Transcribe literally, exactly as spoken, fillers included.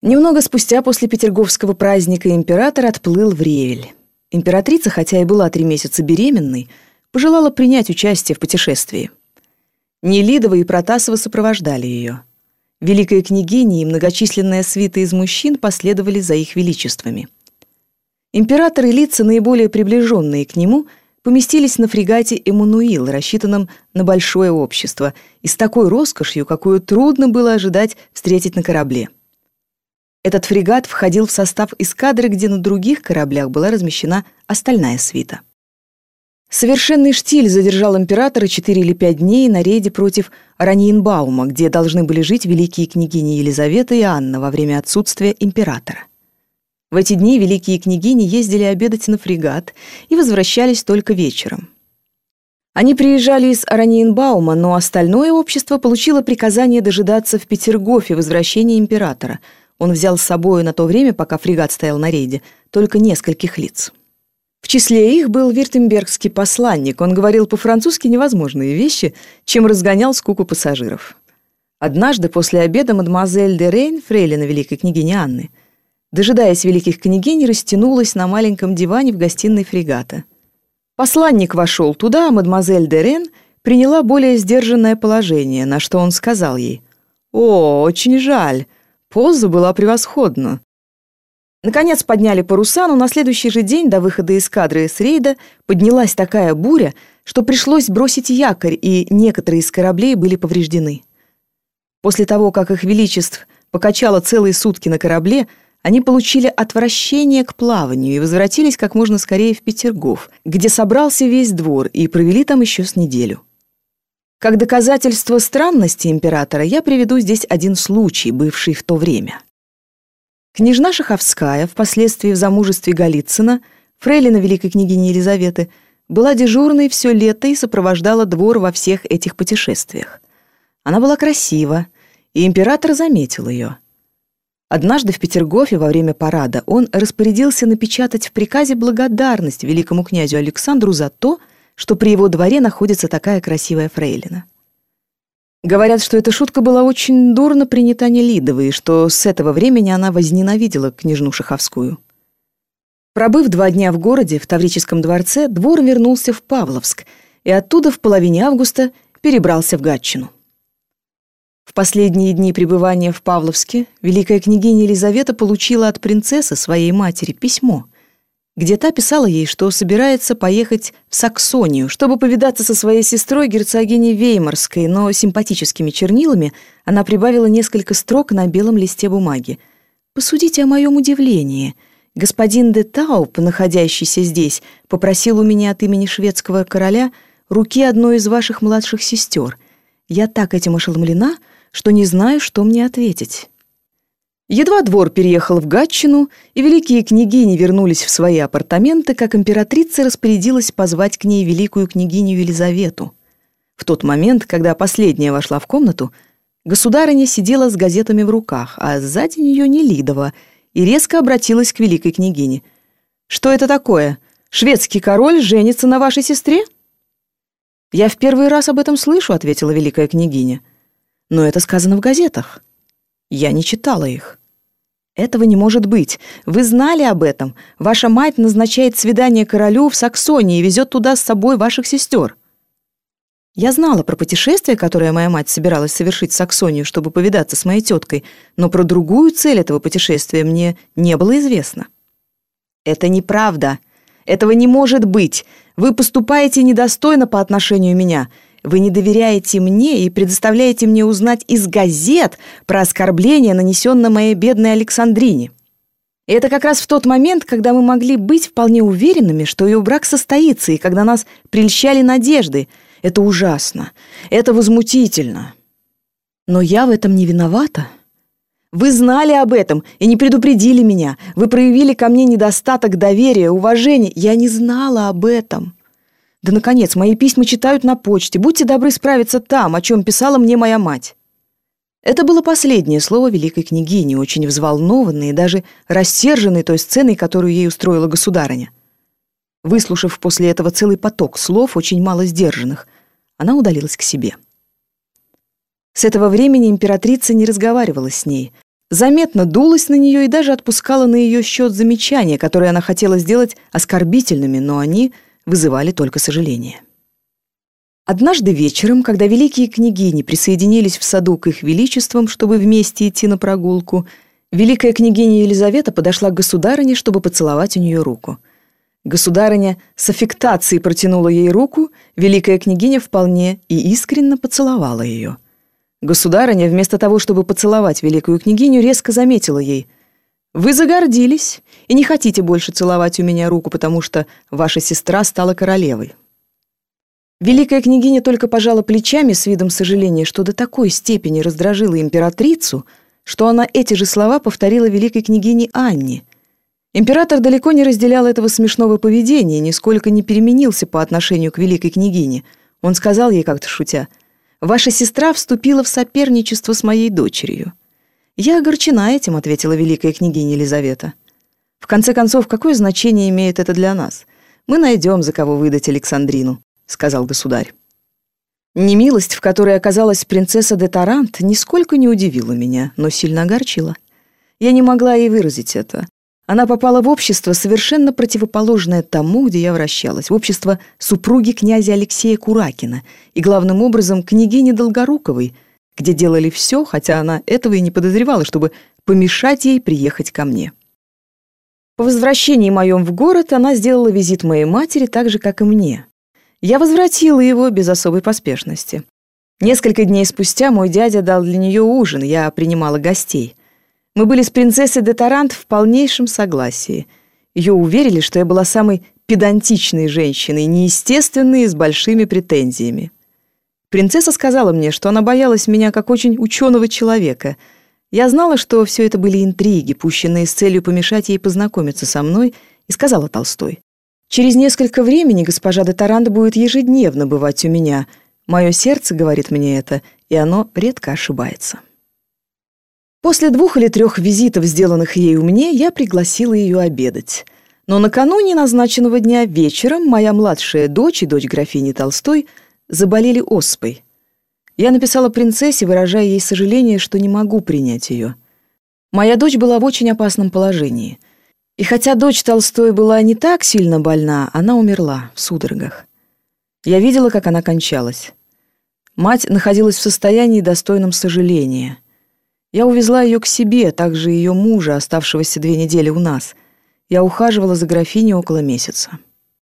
Немного спустя после Петерговского праздника император отплыл в Ревель. Императрица, хотя и была три месяца беременной, пожелала принять участие в путешествии. Нелидова и Протасова сопровождали ее. Великая княгиня и многочисленная свита из мужчин последовали за их величествами. Император и лица, наиболее приближенные к нему, поместились на фрегате «Эммануил», рассчитанном на большое общество, и с такой роскошью, какую трудно было ожидать встретить на корабле. Этот фрегат входил в состав эскадры, где на других кораблях была размещена остальная свита. Совершенный штиль задержал императора четыре или пять дней на рейде против Ораниенбаума, где должны были жить великие княгини Елизавета и Анна во время отсутствия императора. В эти дни великие княгини ездили обедать на фрегат и возвращались только вечером. Они приезжали из Ораниенбаума, но остальное общество получило приказание дожидаться в Петергофе возвращения императора. Он взял с собой на то время, пока фрегат стоял на рейде, только нескольких лиц. В числе их был вюртембергский посланник. Он говорил по-французски невозможные вещи, чем разгонял скуку пассажиров. Однажды после обеда мадемуазель де Рейн, фрейлина великой княгини Анны, дожидаясь великих княгинь, растянулась на маленьком диване в гостиной фрегата. Посланник вошел туда, а мадемуазель де Рейн приняла более сдержанное положение, на что он сказал ей: «О, очень жаль, поза была превосходна». Наконец подняли паруса, но на следующий же день до выхода эскадры с рейда поднялась такая буря, что пришлось бросить якорь, и некоторые из кораблей были повреждены. После того, как их величеств покачало целые сутки на корабле, они получили отвращение к плаванию и возвратились как можно скорее в Петергоф, где собрался весь двор, и провели там еще с неделю. Как доказательство странности императора я приведу здесь один случай, бывший в то время. Княжна Шаховская, впоследствии в замужестве Голицына, фрейлина великой княгини Елизаветы, была дежурной все лето и сопровождала двор во всех этих путешествиях. Она была красива, и император заметил ее. Однажды в Петергофе во время парада он распорядился напечатать в приказе благодарность великому князю Александру за то, что при его дворе находится такая красивая фрейлина. Говорят, что эта шутка была очень дурно принята Нелидовой, и что с этого времени она возненавидела княжну Шаховскую. Пробыв два дня в городе, в Таврическом дворце, двор вернулся в Павловск и оттуда в половине августа перебрался в Гатчину. В последние дни пребывания в Павловске великая княгиня Елизавета получила от принцессы, своей матери, письмо, где та писала ей, что собирается поехать в Саксонию, чтобы повидаться со своей сестрой, герцогиней Веймарской, но симпатическими чернилами она прибавила несколько строк на белом листе бумаги. «Посудите о моем удивлении. Господин де Тауп, находящийся здесь, попросил у меня от имени шведского короля руки одной из ваших младших сестер. Я так этим ошеломлена, что не знаю, что мне ответить». Едва двор переехал в Гатчину, и великие княгини вернулись в свои апартаменты, как императрица распорядилась позвать к ней великую княгиню Елизавету. В тот момент, когда последняя вошла в комнату, государыня сидела с газетами в руках, а сзади нее Нелидова, и резко обратилась к великой княгине. «Что это такое? Шведский король женится на вашей сестре?» «Я в первый раз об этом слышу», — ответила великая княгиня. «Но это сказано в газетах. Я не читала их». «Этого не может быть. Вы знали об этом. Ваша мать назначает свидание королю в Саксонии и везет туда с собой ваших сестер». Я знала про путешествие, которое моя мать собиралась совершить в Саксонию, чтобы повидаться с моей теткой, но про другую цель этого путешествия мне не было известно. «Это неправда. Этого не может быть. Вы поступаете недостойно по отношению меня. Вы не доверяете мне и предоставляете мне узнать из газет про оскорбление, нанесенное моей бедной Александрине. И это как раз в тот момент, когда мы могли быть вполне уверенными, что ее брак состоится, и когда нас прельщали надежды. Это ужасно. Это возмутительно. Но я в этом не виновата. Вы знали об этом и не предупредили меня. Вы проявили ко мне недостаток доверия, уважения. Я не знала об этом. Да, наконец, мои письма читают на почте. Будьте добры справиться там, о чем писала мне моя мать». Это было последнее слово великой княгини, очень взволнованной и даже рассерженной той сценой, которую ей устроила государыня. Выслушав после этого целый поток слов, очень мало сдержанных, она удалилась к себе. С этого времени императрица не разговаривала с ней, заметно дулась на нее и даже отпускала на ее счет замечания, которые она хотела сделать оскорбительными, но они вызывали только сожаление. Однажды вечером, когда великие княгини присоединились в саду к их величествам, чтобы вместе идти на прогулку, великая княгиня Елизавета подошла к государыне, чтобы поцеловать у нее руку. Государыня с аффектацией протянула ей руку, великая княгиня вполне и искренне поцеловала ее. Государыня, вместо того, чтобы поцеловать великую княгиню, резко заметила ей: «Вы загордились и не хотите больше целовать у меня руку, потому что ваша сестра стала королевой». Великая княгиня только пожала плечами с видом сожаления, что до такой степени раздражила императрицу, что она эти же слова повторила великой княгине Анне. Император далеко не разделял этого смешного поведения, нисколько не переменился по отношению к великой княгине. Он сказал ей как-то шутя: «Ваша сестра вступила в соперничество с моей дочерью». «Я огорчена этим», — ответила великая княгиня Елизавета. «В конце концов, какое значение имеет это для нас? Мы найдем, за кого выдать Александрину», — сказал государь. Немилость, в которой оказалась принцесса де Тарант, нисколько не удивила меня, но сильно огорчила. Я не могла ей выразить это. Она попала в общество, совершенно противоположное тому, где я вращалась, в общество супруги князя Алексея Куракина и, главным образом, княгини Долгоруковой, где делали все, хотя она этого и не подозревала, чтобы помешать ей приехать ко мне. По возвращении моем в город она сделала визит моей матери так же, как и мне. Я возвратила его без особой поспешности. Несколько дней спустя мой дядя дал для нее ужин, я принимала гостей. Мы были с принцессой де Тарант в полнейшем согласии. Ее уверили, что я была самой педантичной женщиной, неестественной и с большими претензиями. Принцесса сказала мне, что она боялась меня как очень ученого человека. Я знала, что все это были интриги, пущенные с целью помешать ей познакомиться со мной, и сказала Толстой: «Через несколько времени госпожа де Тарант будет ежедневно бывать у меня. Мое сердце говорит мне это, и оно редко ошибается». После двух или трех визитов, сделанных ею мне, я пригласила ее обедать. Но накануне назначенного дня вечером моя младшая дочь и дочь графини Толстой заболели оспой. Я написала принцессе, выражая ей сожаление, что не могу принять ее. Моя дочь была в очень опасном положении. И хотя дочь Толстой была не так сильно больна, она умерла в судорогах. Я видела, как она кончалась. Мать находилась в состоянии, достойном сожаления. Я увезла ее к себе, также ее мужа, оставшегося две недели у нас. Я ухаживала за графиней около месяца.